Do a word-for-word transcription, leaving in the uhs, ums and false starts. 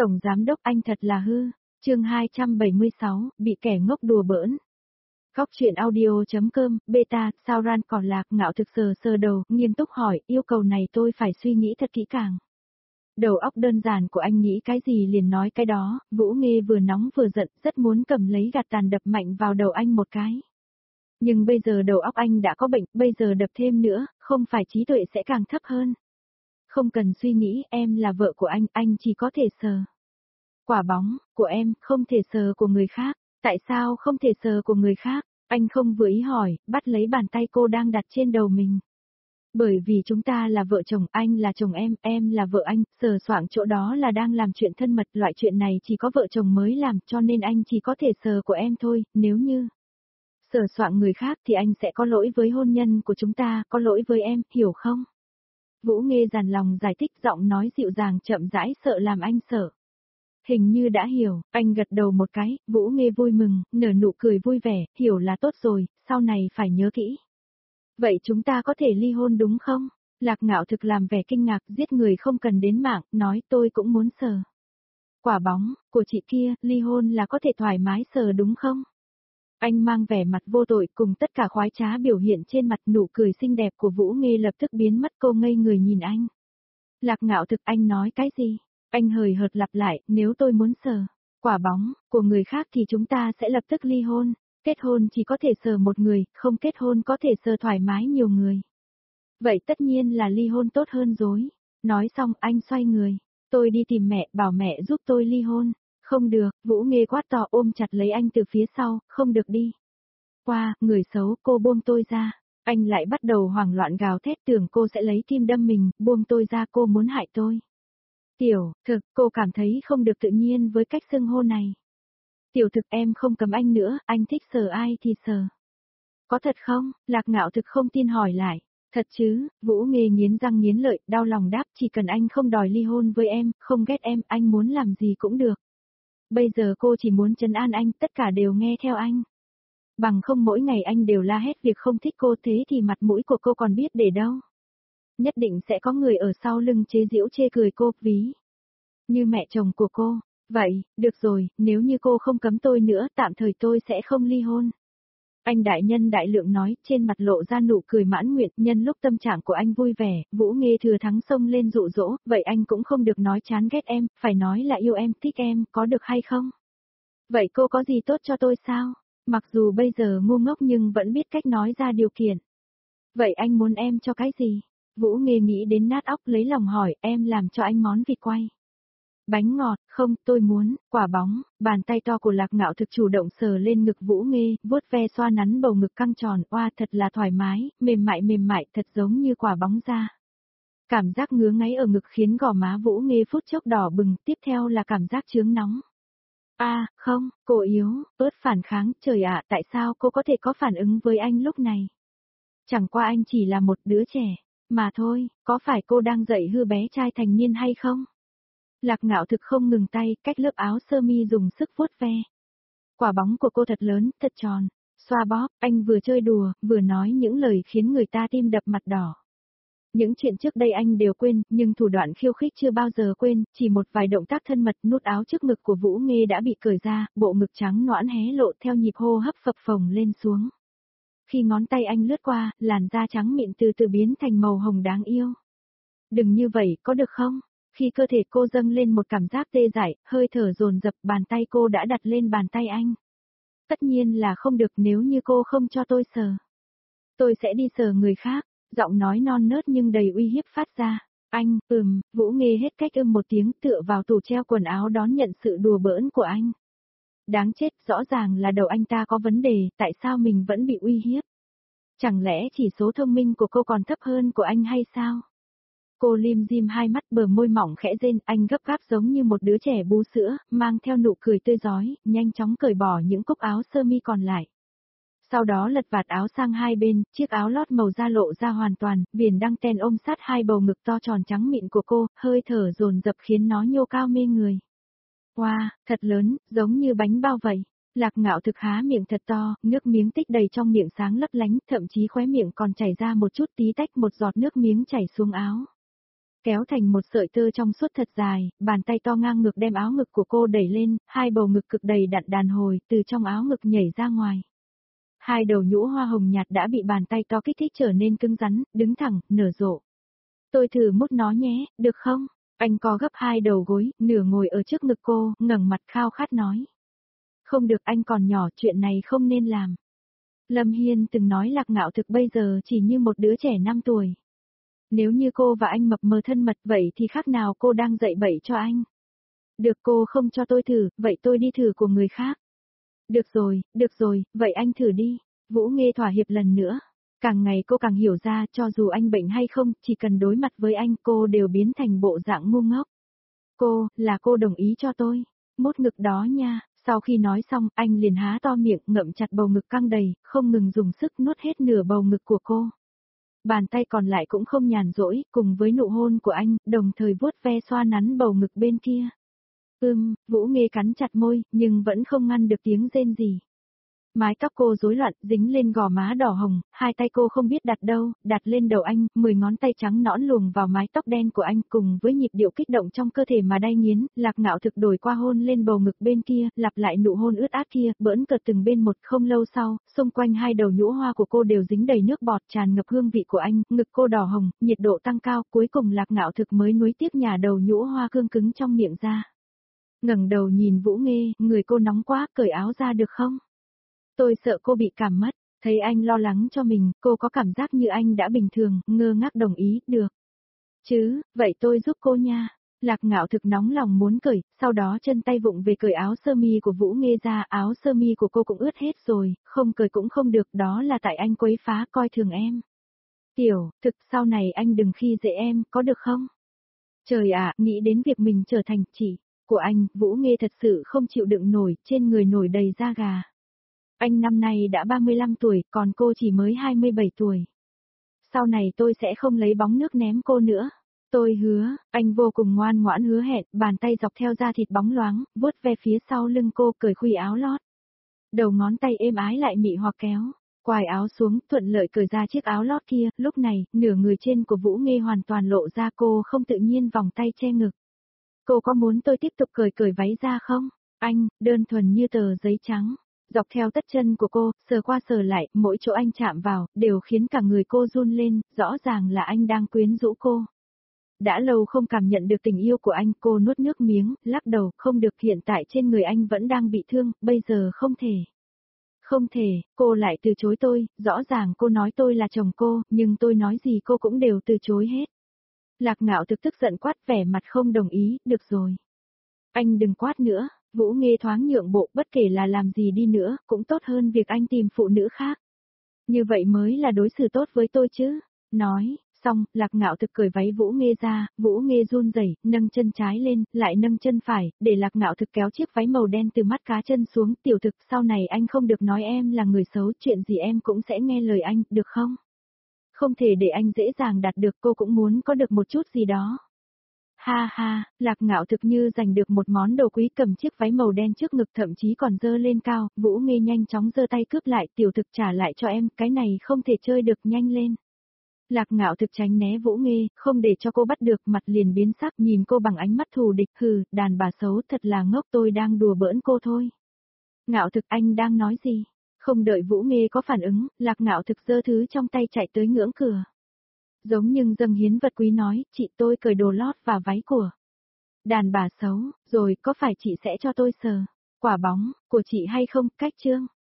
Tổng giám đốc anh thật là hư. Chương hai trăm bảy mươi sáu, bị kẻ ngốc đùa bỡn. Góc truyện audio.com, beta, sao ran còn lạc ngạo thực sờ sờ đầu, nghiêm túc hỏi, yêu cầu này tôi phải suy nghĩ thật kỹ càng. Đầu óc đơn giản của anh nghĩ cái gì liền nói cái đó, Vũ Nghê vừa nóng vừa giận, rất muốn cầm lấy gạt tàn đập mạnh vào đầu anh một cái. Nhưng bây giờ đầu óc anh đã có bệnh, bây giờ đập thêm nữa, không phải trí tuệ sẽ càng thấp hơn. Không cần suy nghĩ, em là vợ của anh, anh chỉ có thể sờ. Quả bóng, của em, không thể sờ của người khác. Tại sao không thể sờ của người khác? Anh không vừa ý hỏi, bắt lấy bàn tay cô đang đặt trên đầu mình. Bởi vì chúng ta là vợ chồng, anh là chồng em, em là vợ anh, sờ soạng chỗ đó là đang làm chuyện thân mật, loại chuyện này chỉ có vợ chồng mới làm, cho nên anh chỉ có thể sờ của em thôi, nếu như sờ soạng người khác thì anh sẽ có lỗi với hôn nhân của chúng ta, có lỗi với em, hiểu không? Vũ Nghê dằn lòng giải thích, giọng nói dịu dàng chậm rãi, sợ làm anh sợ. Hình như đã hiểu, anh gật đầu một cái, Vũ Nghê vui mừng, nở nụ cười vui vẻ, hiểu là tốt rồi, sau này phải nhớ kỹ. Vậy chúng ta có thể ly hôn đúng không? Lạc Ngạo thực làm vẻ kinh ngạc, giết người không cần đến mạng, nói tôi cũng muốn sờ. Quả bóng, của chị kia, ly hôn là có thể thoải mái sờ đúng không? Anh mang vẻ mặt vô tội cùng tất cả khoái trá biểu hiện trên mặt, nụ cười xinh đẹp của Vũ Nghê lập tức biến mất, cô ngây người nhìn anh. Lạc Ngạo thực, anh nói cái gì? Anh hời hợt lặp lại, nếu tôi muốn sờ quả bóng của người khác thì chúng ta sẽ lập tức ly hôn. Kết hôn chỉ có thể sờ một người, không kết hôn có thể sờ thoải mái nhiều người. Vậy tất nhiên là ly hôn tốt hơn rồi. Nói xong anh xoay người. Tôi đi tìm mẹ, bảo mẹ giúp tôi ly hôn. Không được, Vũ Nghê quát to ôm chặt lấy anh từ phía sau, không được đi. Qua, người xấu, cô buông tôi ra. Anh lại bắt đầu hoảng loạn gào thét, tưởng cô sẽ lấy kim đâm mình, buông tôi ra, cô muốn hại tôi. Tiểu, thực, cô cảm thấy không được tự nhiên với cách xưng hô này. Tiểu thực, em không cấm anh nữa, anh thích sờ ai thì sờ. Có thật không? Lạc Ngạo thực không tin hỏi lại. Thật chứ? Vũ Nghê nghiến răng nghiến lợi, đau lòng đáp, chỉ cần anh không đòi ly hôn với em, không ghét em, anh muốn làm gì cũng được. Bây giờ cô chỉ muốn trấn an anh, tất cả đều nghe theo anh. Bằng không mỗi ngày anh đều la hét việc không thích cô, thế thì mặt mũi của cô còn biết để đâu. Nhất định sẽ có người ở sau lưng chế giễu chê cười cô, ví như mẹ chồng của cô. Vậy, được rồi, nếu như cô không cấm tôi nữa, tạm thời tôi sẽ không ly hôn. Anh đại nhân đại lượng nói, trên mặt lộ ra nụ cười mãn nguyện, nhân lúc tâm trạng của anh vui vẻ, Vũ Nghê thừa thắng xông lên dụ dỗ, vậy anh cũng không được nói chán ghét em, phải nói là yêu em, thích em, có được hay không? Vậy cô có gì tốt cho tôi sao? Mặc dù bây giờ ngu ngốc nhưng vẫn biết cách nói ra điều kiện. Vậy anh muốn em cho cái gì? Vũ Nghê nghĩ đến nát óc lấy lòng hỏi, em làm cho anh món vịt quay. Bánh ngọt, không, tôi muốn, quả bóng, bàn tay to của Lạc Ngạo thực chủ động sờ lên ngực Vũ Nghê, vuốt ve xoa nắn bầu ngực căng tròn, oa thật là thoải mái, mềm mại mềm mại thật giống như quả bóng da. Cảm giác ngứa ngáy ở ngực khiến gò má Vũ Nghê phút chốc đỏ bừng, tiếp theo là cảm giác chướng nóng. A, à, không, cô yếu, ớt phản kháng, trời ạ, tại sao cô có thể có phản ứng với anh lúc này? Chẳng qua anh chỉ là một đứa trẻ, mà thôi, có phải cô đang dạy hư bé trai thành niên hay không? Lạc Ngạo thực không ngừng tay, cách lớp áo sơ mi dùng sức vuốt ve. Quả bóng của cô thật lớn, thật tròn, xoa bóp, anh vừa chơi đùa, vừa nói những lời khiến người ta tim đập mặt đỏ. Những chuyện trước đây anh đều quên, nhưng thủ đoạn khiêu khích chưa bao giờ quên, chỉ một vài động tác thân mật, nút áo trước ngực của Vũ Nghê đã bị cởi ra, bộ ngực trắng nõn hé lộ theo nhịp hô hấp phập phồng lên xuống. Khi ngón tay anh lướt qua, làn da trắng mịn từ từ biến thành màu hồng đáng yêu. Đừng như vậy, có được không? Khi cơ thể cô dâng lên một cảm giác tê dại, hơi thở dồn dập, bàn tay cô đã đặt lên bàn tay anh. Tất nhiên là không được, nếu như cô không cho tôi sờ. Tôi sẽ đi sờ người khác, giọng nói non nớt nhưng đầy uy hiếp phát ra. Anh, ừm, Vũ Nghê hết cách ưm một tiếng tựa vào tủ treo quần áo đón nhận sự đùa bỡn của anh. Đáng chết, rõ ràng là đầu anh ta có vấn đề, tại sao mình vẫn bị uy hiếp? Chẳng lẽ chỉ số thông minh của cô còn thấp hơn của anh hay sao? Cô lim dim hai mắt, bờ môi mỏng khẽ rên, anh gấp gáp giống như một đứa trẻ bú sữa, mang theo nụ cười tươi rói, nhanh chóng cởi bỏ những cúc áo sơ mi còn lại. Sau đó lật vạt áo sang hai bên, chiếc áo lót màu da lộ ra hoàn toàn, viền đăng ten ôm sát hai bầu ngực to tròn trắng mịn của cô, hơi thở dồn dập khiến nó nhô cao mê người. Wow, thật lớn, giống như bánh bao vậy. Lạc Ngạo thực há miệng thật to, nước miếng tích đầy trong miệng sáng lấp lánh, thậm chí khóe miệng còn chảy ra một chút tí tách, một giọt nước miếng chảy xuống áo. kéo thành một sợi tơ trong suốt thật dài, bàn tay to ngang ngực đem áo ngực của cô đẩy lên, hai bầu ngực cực đầy đặn đàn hồi từ trong áo ngực nhảy ra ngoài. Hai đầu nhũ hoa hồng nhạt đã bị bàn tay to kích thích trở nên cứng rắn, đứng thẳng, nở rộ. Tôi thử mút nó nhé, được không? Anh co gấp hai đầu gối, nửa ngồi ở trước ngực cô, ngẩng mặt khao khát nói. Không được, anh còn nhỏ, chuyện này không nên làm. Lâm Hiên từng nói Lạc Ngạo Thực bây giờ chỉ như một đứa trẻ năm tuổi. Nếu như cô và anh mập mờ thân mật vậy thì khác nào cô đang dạy bậy cho anh. Được, cô không cho tôi thử, vậy tôi đi thử của người khác. Được rồi, được rồi, vậy anh thử đi. Vũ Nghê thỏa hiệp lần nữa. Càng ngày cô càng hiểu ra cho dù anh bệnh hay không, chỉ cần đối mặt với anh cô đều biến thành bộ dạng ngu ngốc. Cô, là cô đồng ý cho tôi. Mốt ngực đó nha. Sau khi nói xong, anh liền há to miệng ngậm chặt bầu ngực căng đầy, không ngừng dùng sức nuốt hết nửa bầu ngực của cô. Bàn tay còn lại cũng không nhàn rỗi, cùng với nụ hôn của anh, đồng thời vuốt ve xoa nắn bầu ngực bên kia. Ưm, Vũ Nghê cắn chặt môi, nhưng vẫn không ngăn được tiếng rên gì. Mái tóc cô rối loạn, dính lên gò má đỏ hồng, hai tay cô không biết đặt đâu, đặt lên đầu anh, mười ngón tay trắng nõn luồn vào mái tóc đen của anh cùng với nhịp điệu kích động trong cơ thể mà đay nghiến, Lạc Ngạo Thực đổi qua hôn lên bầu ngực bên kia, lặp lại nụ hôn ướt át kia, bỡn cợt từng bên một. Không lâu sau, xung quanh hai đầu nhũ hoa của cô đều dính đầy nước bọt tràn ngập hương vị của anh, ngực cô đỏ hồng, nhiệt độ tăng cao, cuối cùng Lạc Ngạo Thực mới nuối tiếp nhả đầu nhũ hoa cương cứng trong miệng ra. Ngẩng đầu nhìn Vũ Nghê, người cô nóng quá, cởi áo ra được không? Tôi sợ cô bị cảm mất, thấy anh lo lắng cho mình, cô có cảm giác như anh đã bình thường, ngơ ngác đồng ý, được. Chứ, vậy tôi giúp cô nha. Lạc Ngạo Thực nóng lòng muốn cởi, sau đó chân tay vụng về cởi áo sơ mi của Vũ Nghê ra, áo sơ mi của cô cũng ướt hết rồi, không cởi cũng không được, đó là tại anh quấy phá coi thường em. Tiểu, thực sau này anh đừng khi dễ em, có được không? Trời ạ, nghĩ đến việc mình trở thành chị của anh, Vũ Nghê thật sự không chịu đựng nổi, trên người nổi đầy da gà. Anh năm nay đã ba mươi lăm tuổi, còn cô chỉ mới hai mươi bảy tuổi. Sau này tôi sẽ không lấy bóng nước ném cô nữa. Tôi hứa, anh vô cùng ngoan ngoãn hứa hẹn, bàn tay dọc theo da thịt bóng loáng, vuốt ve phía sau lưng cô, cởi khuy áo lót. Đầu ngón tay êm ái lại mị hoặc kéo, quài áo xuống, thuận lợi cởi ra chiếc áo lót kia, lúc này, nửa người trên của Vũ Nghê hoàn toàn lộ ra, cô không tự nhiên vòng tay che ngực. Cô có muốn tôi tiếp tục cởi cởi váy ra không? Anh, đơn thuần như tờ giấy trắng. Dọc theo tất chân của cô, sờ qua sờ lại, mỗi chỗ anh chạm vào, đều khiến cả người cô run lên, rõ ràng là anh đang quyến rũ cô. Đã lâu không cảm nhận được tình yêu của anh, cô nuốt nước miếng, lắc đầu, không được, hiện tại trên người anh vẫn đang bị thương, bây giờ không thể. Không thể, cô lại từ chối tôi, rõ ràng cô nói tôi là chồng cô, nhưng tôi nói gì cô cũng đều từ chối hết. Lạc Ngạo Thực tức giận quát, vẻ mặt không đồng ý, được rồi. Anh đừng quát nữa. Vũ Nghê thoáng nhượng bộ, bất kể là làm gì đi nữa, cũng tốt hơn việc anh tìm phụ nữ khác. Như vậy mới là đối xử tốt với tôi chứ. Nói, xong, Lạc Ngạo Thực cởi váy Vũ Nghê ra, Vũ Nghê run rẩy, nâng chân trái lên, lại nâng chân phải, để Lạc Ngạo Thực kéo chiếc váy màu đen từ mắt cá chân xuống. Tiểu Thực, sau này anh không được nói em là người xấu, chuyện gì em cũng sẽ nghe lời anh, được không? Không thể để anh dễ dàng đạt được, cô cũng muốn có được một chút gì đó. Ha ha, Lạc Ngạo Thực như giành được một món đồ quý, cầm chiếc váy màu đen trước ngực, thậm chí còn dơ lên cao, Vũ Nghê nhanh chóng giơ tay cướp lại, Tiểu Thực trả lại cho em, cái này không thể chơi được, nhanh lên. Lạc Ngạo Thực tránh né Vũ Nghê, không để cho cô bắt được, mặt liền biến sắc, nhìn cô bằng ánh mắt thù địch, hừ, đàn bà xấu thật là ngốc, tôi đang đùa bỡn cô thôi. Ngạo Thực, anh đang nói gì? Không đợi Vũ Nghê có phản ứng, Lạc Ngạo Thực giơ thứ trong tay chạy tới ngưỡng cửa. Giống nhưng dâng hiến vật quý nói, chị tôi cởi đồ lót và váy của đàn bà xấu, rồi có phải chị sẽ cho tôi sờ quả bóng của chị hay không, cách chương.